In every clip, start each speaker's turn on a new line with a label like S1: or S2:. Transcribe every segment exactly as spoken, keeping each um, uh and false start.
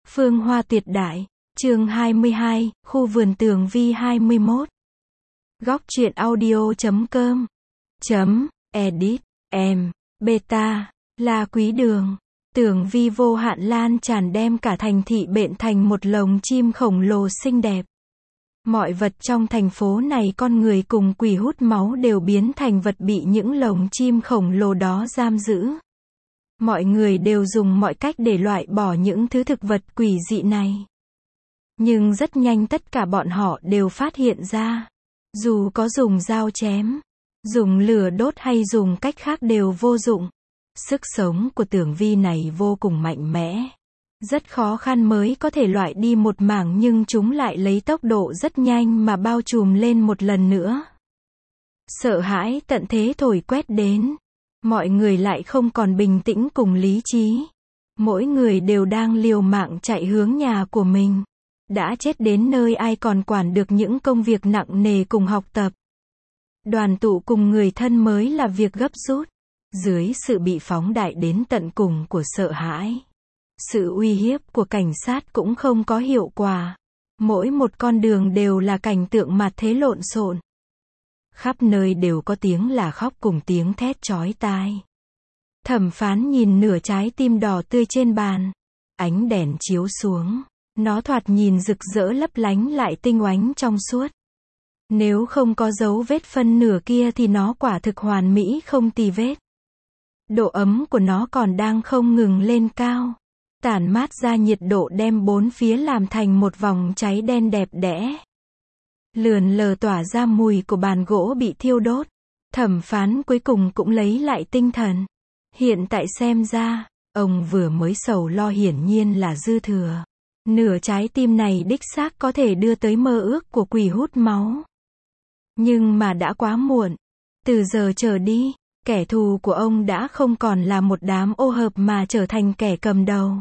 S1: Phương Hoa tuyệt đại, chương hai mươi hai, khu vườn Tường Vi hai mươi mốt. Góc truyện audio chấm com chấm edit em beta là Quý Đường. Tường Vi vô hạn lan tràn đem cả thành thị bện thành một lồng chim khổng lồ xinh đẹp. Mọi vật trong thành phố này, con người cùng quỷ hút máu, đều biến thành vật bị những lồng chim khổng lồ đó giam giữ. Mọi người đều dùng mọi cách để loại bỏ những thứ thực vật quỷ dị này. Nhưng rất nhanh tất cả bọn họ đều phát hiện ra, dù có dùng dao chém, dùng lửa đốt hay dùng cách khác đều vô dụng. Sức sống của Tường Vi này vô cùng mạnh mẽ. Rất khó khăn mới có thể loại đi một mảng, nhưng chúng lại lấy tốc độ rất nhanh mà bao trùm lên một lần nữa. Sợ hãi tận thế thổi quét đến. Mọi người lại không còn bình tĩnh cùng lý trí. Mỗi người đều đang liều mạng chạy hướng nhà của mình. Đã chết đến nơi ai còn quản được những công việc nặng nề cùng học tập. Đoàn tụ cùng người thân mới là việc gấp rút. Dưới sự bị phóng đại đến tận cùng của sợ hãi, sự uy hiếp của cảnh sát cũng không có hiệu quả. Mỗi một con đường đều là cảnh tượng mặt thế lộn xộn. Khắp nơi đều có tiếng là khóc cùng tiếng thét chói tai. Thẩm Phán nhìn nửa trái tim đỏ tươi trên bàn. Ánh đèn chiếu xuống, nó thoạt nhìn rực rỡ lấp lánh lại tinh oánh trong suốt. Nếu không có dấu vết phân nửa kia thì nó quả thực hoàn mỹ không tì vết. Độ ấm của nó còn đang không ngừng lên cao, tản mát ra nhiệt độ đem bốn phía làm thành một vòng cháy đen đẹp đẽ. Lượn lờ tỏa ra mùi của bàn gỗ bị thiêu đốt. Thẩm Phán cuối cùng cũng lấy lại tinh thần. Hiện tại xem ra, ông vừa mới sầu lo hiển nhiên là dư thừa. Nửa trái tim này đích xác có thể đưa tới mơ ước của quỷ hút máu. Nhưng mà đã quá muộn. Từ giờ trở đi, kẻ thù của ông đã không còn là một đám ô hợp mà trở thành kẻ cầm đầu.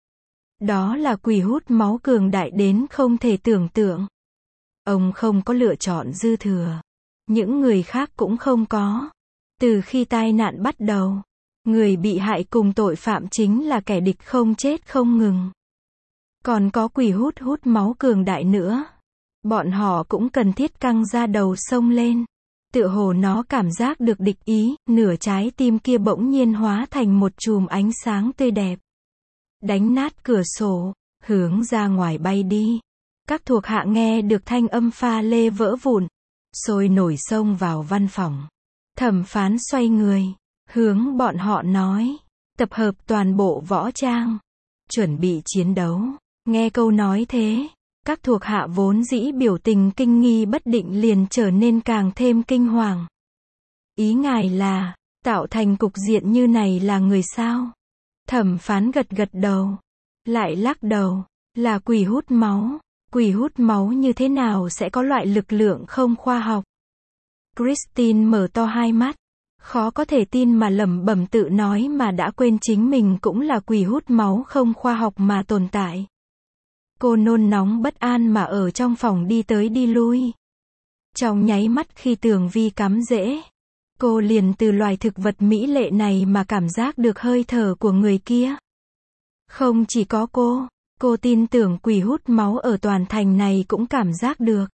S1: Đó là quỷ hút máu cường đại đến không thể tưởng tượng. Ông không có lựa chọn dư thừa. Những người khác cũng không có. Từ khi tai nạn bắt đầu, người bị hại cùng tội phạm chính là kẻ địch không chết không ngừng. Còn có quỷ hút hút máu cường đại nữa. Bọn họ cũng cần thiết căng ra đầu sông lên. Tựa hồ nó cảm giác được địch ý, nửa trái tim kia bỗng nhiên hóa thành một chùm ánh sáng tươi đẹp. Đánh nát cửa sổ, hướng ra ngoài bay đi. Các thuộc hạ nghe được thanh âm pha lê vỡ vụn, sôi nổi xông vào văn phòng. Thẩm Phán xoay người, hướng bọn họ nói, tập hợp toàn bộ võ trang, chuẩn bị chiến đấu. Nghe câu nói thế, các thuộc hạ vốn dĩ biểu tình kinh nghi bất định liền trở nên càng thêm kinh hoàng. Ý ngài là, tạo thành cục diện như này là người sao? Thẩm Phán gật gật đầu, lại lắc đầu, là quỷ hút máu. Quỷ hút máu như thế nào sẽ có loại lực lượng không khoa học? Christine mở to hai mắt, khó có thể tin mà lẩm bẩm tự nói mà đã quên chính mình cũng là quỷ hút máu không khoa học mà tồn tại. Cô nôn nóng bất an mà ở trong phòng đi tới đi lui. Trong nháy mắt khi Tường Vi cắm rễ, cô liền từ loài thực vật mỹ lệ này mà cảm giác được hơi thở của người kia. Không chỉ có cô, cô tin tưởng quỷ hút máu ở toàn thành này cũng cảm giác được.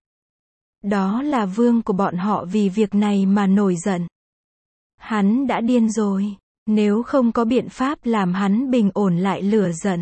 S1: Đó là vương của bọn họ vì việc này mà nổi giận. Hắn đã điên rồi, nếu không có biện pháp làm hắn bình ổn lại lửa giận,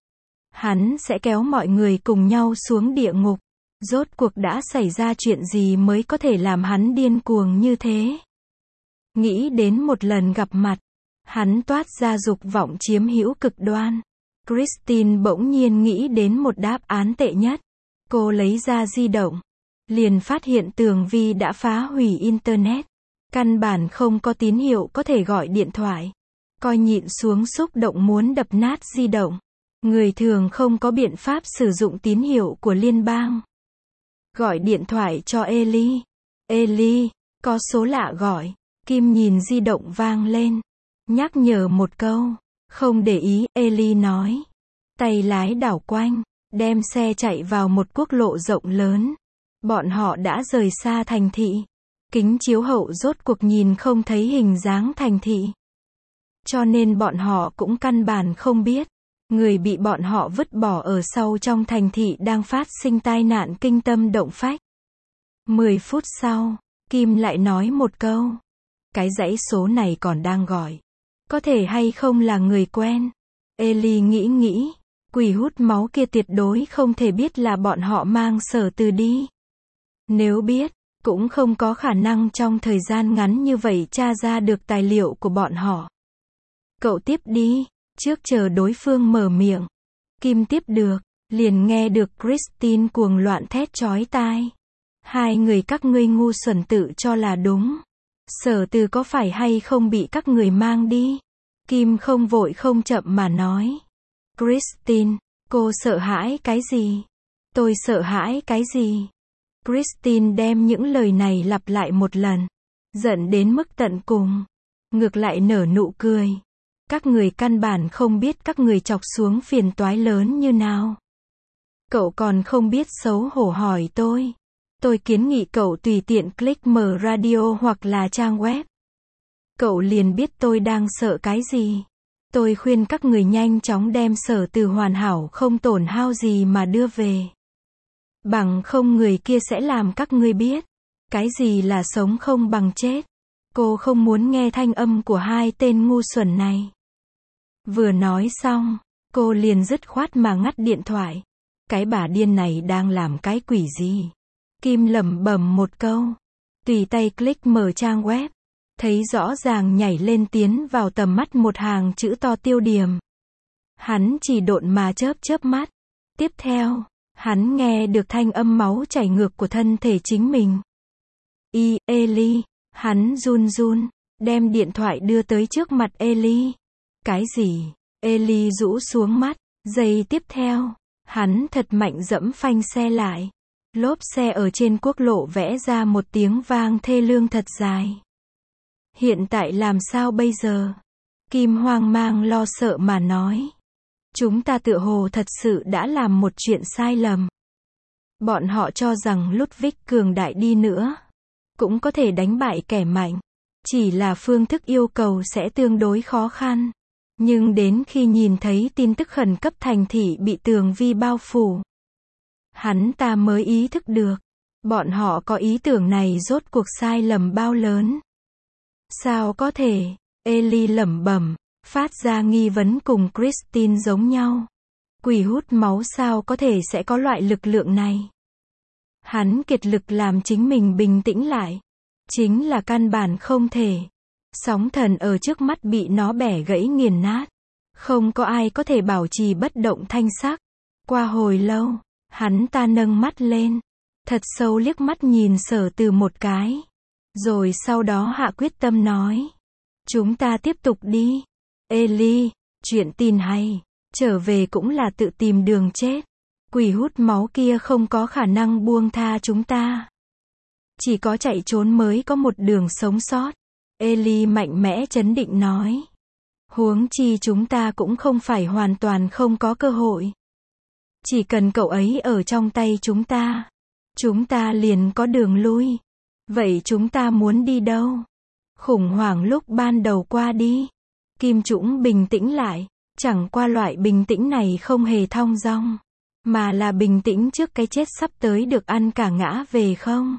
S1: hắn sẽ kéo mọi người cùng nhau xuống địa ngục. Rốt cuộc đã xảy ra chuyện gì mới có thể làm hắn điên cuồng như thế? Nghĩ đến một lần gặp mặt, hắn toát ra dục vọng chiếm hữu cực đoan. Christine bỗng nhiên nghĩ đến một đáp án tệ nhất. Cô lấy ra di động, liền phát hiện Tường Vi đã phá hủy Internet. Căn bản không có tín hiệu có thể gọi điện thoại. Coi nhịn xuống xúc động muốn đập nát di động. Người thường không có biện pháp sử dụng tín hiệu của liên bang. Gọi điện thoại cho Ellie. Ellie, có số lạ gọi. Kim nhìn di động vang lên. Nhắc nhở một câu. Không để ý, Ellie nói. Tay lái đảo quanh, đem xe chạy vào một quốc lộ rộng lớn. Bọn họ đã rời xa thành thị. Kính chiếu hậu rốt cuộc nhìn không thấy hình dáng thành thị. Cho nên bọn họ cũng căn bản không biết. Người bị bọn họ vứt bỏ ở sau trong thành thị đang phát sinh tai nạn kinh tâm động phách. Mười phút sau, Kim lại nói một câu. Cái dãy số này còn đang gọi. Có thể hay không là người quen? Ellie nghĩ nghĩ. Quỷ hút máu kia tuyệt đối không thể biết là bọn họ mang Sở Từ đi. Nếu biết, cũng không có khả năng trong thời gian ngắn như vậy tra ra được tài liệu của bọn họ. Cậu tiếp đi, trước chờ đối phương mở miệng. Kim tiếp được, liền nghe được Christine cuồng loạn thét chói tai. Hai người các ngươi ngu xuẩn tự cho là đúng. Sở Từ có phải hay không bị các người mang đi? Kim không vội không chậm mà nói. Christine, cô sợ hãi cái gì? Tôi sợ hãi cái gì? Christine đem những lời này lặp lại một lần. Giận đến mức tận cùng. Ngược lại nở nụ cười. Các người căn bản không biết các người chọc xuống phiền toái lớn như nào. Cậu còn không biết xấu hổ hỏi tôi. Tôi kiến nghị cậu tùy tiện click mở radio hoặc là trang web. Cậu liền biết tôi đang sợ cái gì. Tôi khuyên các người nhanh chóng đem Sở Từ hoàn hảo không tổn hao gì mà đưa về. Bằng không người kia sẽ làm các ngươi biết. Cái gì là sống không bằng chết. Cô không muốn nghe thanh âm của hai tên ngu xuẩn này. Vừa nói xong, cô liền dứt khoát mà ngắt điện thoại. Cái bà điên này đang làm cái quỷ gì? Kim lẩm bẩm một câu. Tùy tay click mở trang web. Thấy rõ ràng nhảy lên tiến vào tầm mắt một hàng chữ to tiêu điểm. Hắn chỉ độn mà chớp chớp mắt. Tiếp theo, hắn nghe được thanh âm máu chảy ngược của thân thể chính mình. Y, Ellie, hắn run run, đem điện thoại đưa tới trước mặt Ellie. Cái gì? Ellie rũ xuống mắt, giây tiếp theo, hắn thật mạnh dẫm phanh xe lại. Lốp xe ở trên quốc lộ vẽ ra một tiếng vang thê lương thật dài. Hiện tại làm sao bây giờ? Kim hoang mang lo sợ mà nói. Chúng ta tựa hồ thật sự đã làm một chuyện sai lầm. Bọn họ cho rằng Ludwig cường đại đi nữa, cũng có thể đánh bại kẻ mạnh. Chỉ là phương thức yêu cầu sẽ tương đối khó khăn. Nhưng đến khi nhìn thấy tin tức khẩn cấp thành thị bị tường vi bao phủ, hắn ta mới ý thức được. Bọn họ có ý tưởng này rốt cuộc sai lầm bao lớn. Sao có thể? Ellie lẩm bẩm, phát ra nghi vấn cùng Christine giống nhau. Quỷ hút máu sao có thể sẽ có loại lực lượng này? Hắn kiệt lực làm chính mình bình tĩnh lại. Chính là căn bản không thể. Sóng thần ở trước mắt bị nó bẻ gãy nghiền nát. Không có ai có thể bảo trì bất động thanh sắc. Qua hồi lâu, hắn ta nâng mắt lên. Thật sâu liếc mắt nhìn Sở Từ một cái. Rồi sau đó hạ quyết tâm nói. Chúng ta tiếp tục đi. Ellie, chuyện tin hay. Trở về cũng là tự tìm đường chết. Quỷ hút máu kia không có khả năng buông tha chúng ta. Chỉ có chạy trốn mới có một đường sống sót. Ellie mạnh mẽ trấn định nói. Huống chi chúng ta cũng không phải hoàn toàn không có cơ hội. Chỉ cần cậu ấy ở trong tay chúng ta, chúng ta liền có đường lui. Vậy chúng ta muốn đi đâu? Khủng hoảng lúc ban đầu qua đi. Kim Trũng bình tĩnh lại. Chẳng qua loại bình tĩnh này không hề thong dong, mà là bình tĩnh trước cái chết sắp tới được ăn cả ngã về không.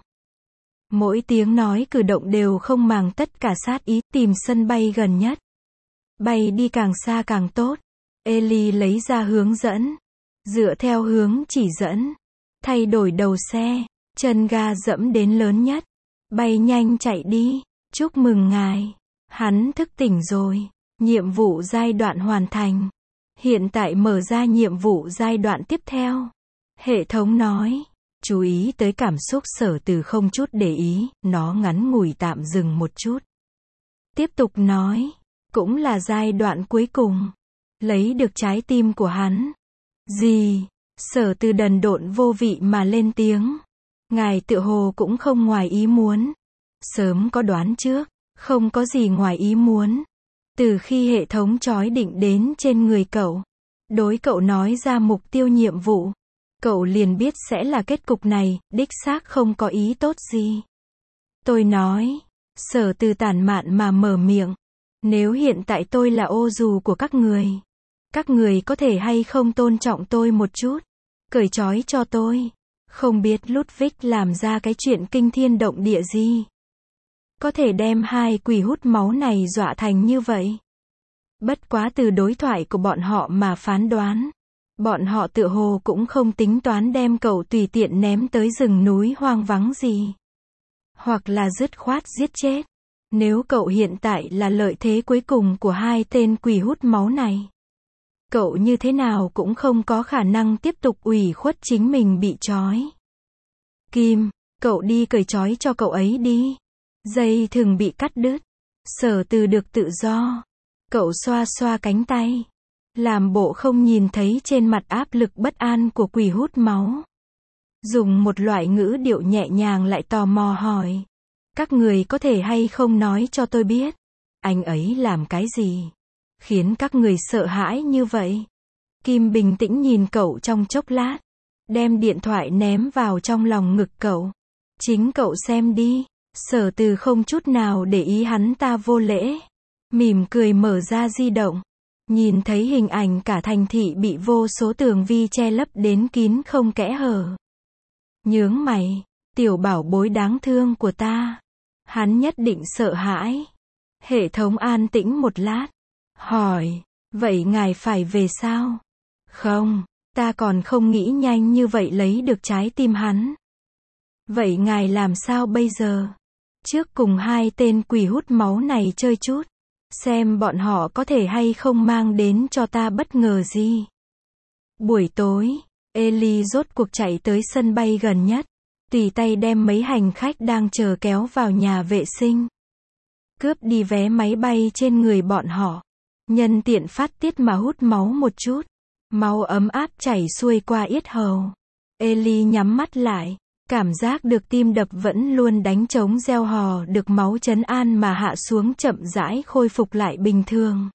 S1: Mỗi tiếng nói cử động đều không màng tất cả sát ý, tìm sân bay gần nhất. Bay đi càng xa càng tốt. Ellie lấy ra hướng dẫn. Dựa theo hướng chỉ dẫn. Thay đổi đầu xe. Chân ga dẫm đến lớn nhất. Bay nhanh chạy đi. Chúc mừng ngài. Hắn thức tỉnh rồi. Nhiệm vụ giai đoạn hoàn thành. Hiện tại mở ra nhiệm vụ giai đoạn tiếp theo. Hệ thống nói. Chú ý tới cảm xúc Sở Từ không chút để ý, nó ngắn ngủi tạm dừng một chút. Tiếp tục nói. Cũng là giai đoạn cuối cùng. Lấy được trái tim của hắn. Gì? Sở Từ đần độn vô vị mà lên tiếng. Ngài tựa hồ cũng không ngoài ý muốn. Sớm có đoán trước. Không có gì ngoài ý muốn. Từ khi hệ thống trói định đến trên người cậu, đối cậu nói ra mục tiêu nhiệm vụ, cậu liền biết sẽ là kết cục này, đích xác không có ý tốt gì. Tôi nói. Sở Từ tản mạn mà mở miệng. Nếu hiện tại tôi là ô dù của các người, Các người có thể hay không tôn trọng tôi một chút? Cởi trói cho tôi. Không biết Ludwig làm ra cái chuyện kinh thiên động địa gì. Có thể đem hai quỷ hút máu này dọa thành như vậy. Bất quá từ đối thoại của bọn họ mà phán đoán. Bọn họ tựa hồ cũng không tính toán đem cậu tùy tiện ném tới rừng núi hoang vắng gì. Hoặc là dứt khoát giết chết. Nếu cậu hiện tại là lợi thế cuối cùng của hai tên quỷ hút máu này. Cậu như thế nào cũng không có khả năng tiếp tục ủy khuất chính mình bị trói. Kim, cậu đi cởi trói cho cậu ấy đi. Dây thừng bị cắt đứt. Sở Từ được tự do. Cậu xoa xoa cánh tay. Làm bộ không nhìn thấy trên mặt áp lực bất an của quỷ hút máu. Dùng một loại ngữ điệu nhẹ nhàng lại tò mò hỏi. Các người có thể hay không nói cho tôi biết. Anh ấy làm cái gì? Khiến các người sợ hãi như vậy. Kim bình tĩnh nhìn cậu trong chốc lát. Đem điện thoại ném vào trong lòng ngực cậu. Chính cậu xem đi. Sở Từ không chút nào để ý hắn ta vô lễ. Mỉm cười mở ra di động. Nhìn thấy hình ảnh cả thành thị bị vô số tường vi che lấp đến kín không kẽ hở. Nhướng mày. Tiểu bảo bối đáng thương của ta. Hắn nhất định sợ hãi. Hệ thống an tĩnh một lát. Hỏi. Vậy ngài phải về sao? Không. Ta còn không nghĩ nhanh như vậy lấy được trái tim hắn. Vậy ngài làm sao bây giờ? Trước cùng hai tên quỷ hút máu này chơi chút. Xem bọn họ có thể hay không mang đến cho ta bất ngờ gì. Buổi tối, Ellie rốt cuộc chạy tới sân bay gần nhất. Tùy tay đem mấy hành khách đang chờ kéo vào nhà vệ sinh. Cướp đi vé máy bay trên người bọn họ. Nhân tiện phát tiết mà hút máu một chút. Máu ấm áp chảy xuôi qua yết hầu. Ellie nhắm mắt lại. Cảm giác được tim đập vẫn luôn đánh trống reo hò được máu trấn an mà hạ xuống chậm rãi khôi phục lại bình thường.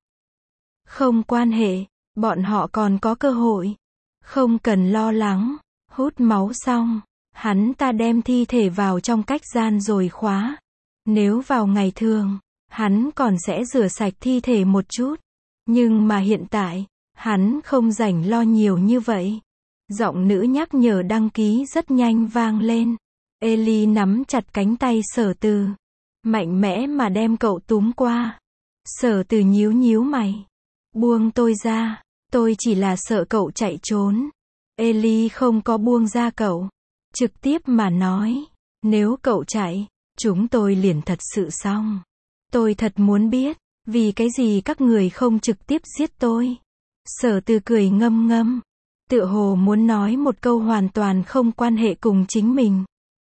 S1: Không quan hệ, bọn họ còn có cơ hội. Không cần lo lắng. Hút máu xong, hắn ta đem thi thể vào trong cách gian rồi khóa. Nếu vào ngày thường, hắn còn sẽ rửa sạch thi thể một chút. Nhưng mà hiện tại, hắn không rảnh lo nhiều như vậy. Giọng nữ nhắc nhở đăng ký rất nhanh vang lên. Ellie nắm chặt cánh tay Sở Từ. Mạnh mẽ mà đem cậu túm qua. Sở Từ nhíu nhíu mày. Buông tôi ra. Tôi chỉ là sợ cậu chạy trốn. Ellie không có buông ra cậu. Trực tiếp mà nói. Nếu cậu chạy, chúng tôi liền thật sự xong. Tôi thật muốn biết. Vì cái gì các người không trực tiếp giết tôi. Sở Từ cười ngâm ngâm. Tựa hồ muốn nói một câu hoàn toàn không quan hệ cùng chính mình.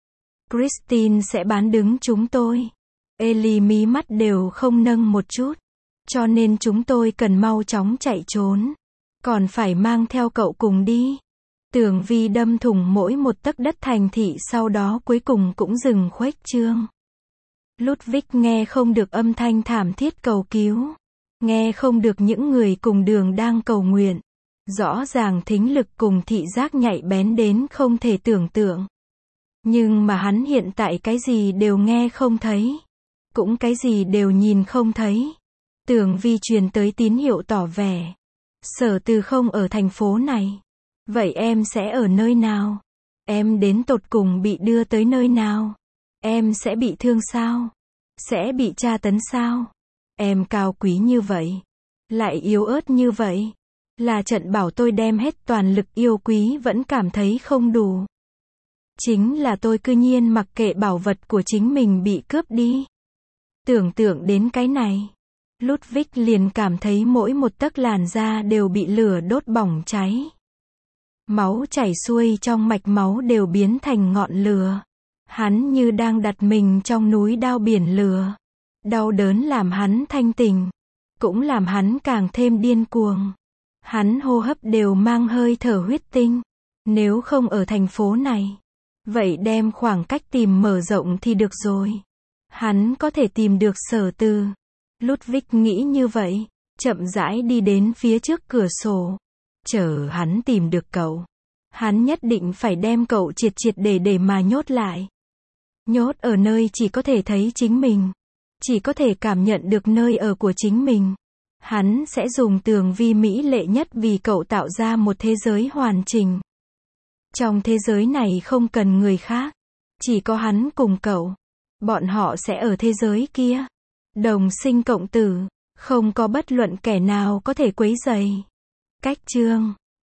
S1: Christine sẽ bán đứng chúng tôi. Ellie mí mắt đều không nâng một chút. Cho nên chúng tôi cần mau chóng chạy trốn. Còn phải mang theo cậu cùng đi. Tường vi đâm thủng mỗi một tấc đất thành thị sau đó cuối cùng cũng dừng khuếch trương. Ludwig nghe không được âm thanh thảm thiết cầu cứu. Nghe không được những người cùng đường đang cầu nguyện. Rõ ràng thính lực cùng thị giác nhạy bén đến không thể tưởng tượng. Nhưng mà hắn hiện tại cái gì đều nghe không thấy. Cũng cái gì đều nhìn không thấy. Tường vi truyền tới tín hiệu tỏ vẻ. Sở Từ không ở thành phố này. Vậy em sẽ ở nơi nào? Em đến tột cùng bị đưa tới nơi nào? Em sẽ bị thương sao? Sẽ bị tra tấn sao? Em cao quý như vậy. Lại yếu ớt như vậy. Là trận bảo tôi đem hết toàn lực yêu quý vẫn cảm thấy không đủ. Chính là tôi cư nhiên mặc kệ bảo vật của chính mình bị cướp đi. Tưởng tượng đến cái này. Ludwig liền cảm thấy mỗi một tấc làn da đều bị lửa đốt bỏng cháy. Máu chảy xuôi trong mạch máu đều biến thành ngọn lửa. Hắn như đang đặt mình trong núi đao biển lửa. Đau đớn làm hắn thanh tỉnh. Cũng làm hắn càng thêm điên cuồng. Hắn hô hấp đều mang hơi thở huyết tinh. Nếu không ở thành phố này, vậy đem khoảng cách tìm mở rộng thì được rồi. Hắn có thể tìm được Sở Từ. Ludwig nghĩ như vậy, chậm rãi đi đến phía trước cửa sổ. Chờ hắn tìm được cậu. Hắn nhất định phải đem cậu triệt triệt để để mà nhốt lại. Nhốt ở nơi chỉ có thể thấy chính mình. Chỉ có thể cảm nhận được nơi ở của chính mình. Hắn sẽ dùng tường vi mỹ lệ nhất vì cậu tạo ra một thế giới hoàn chỉnh. Trong thế giới này không cần người khác. Chỉ có hắn cùng cậu. Bọn họ sẽ ở thế giới kia. Đồng sinh cộng tử. Không có bất luận kẻ nào có thể quấy rầy. Cách chương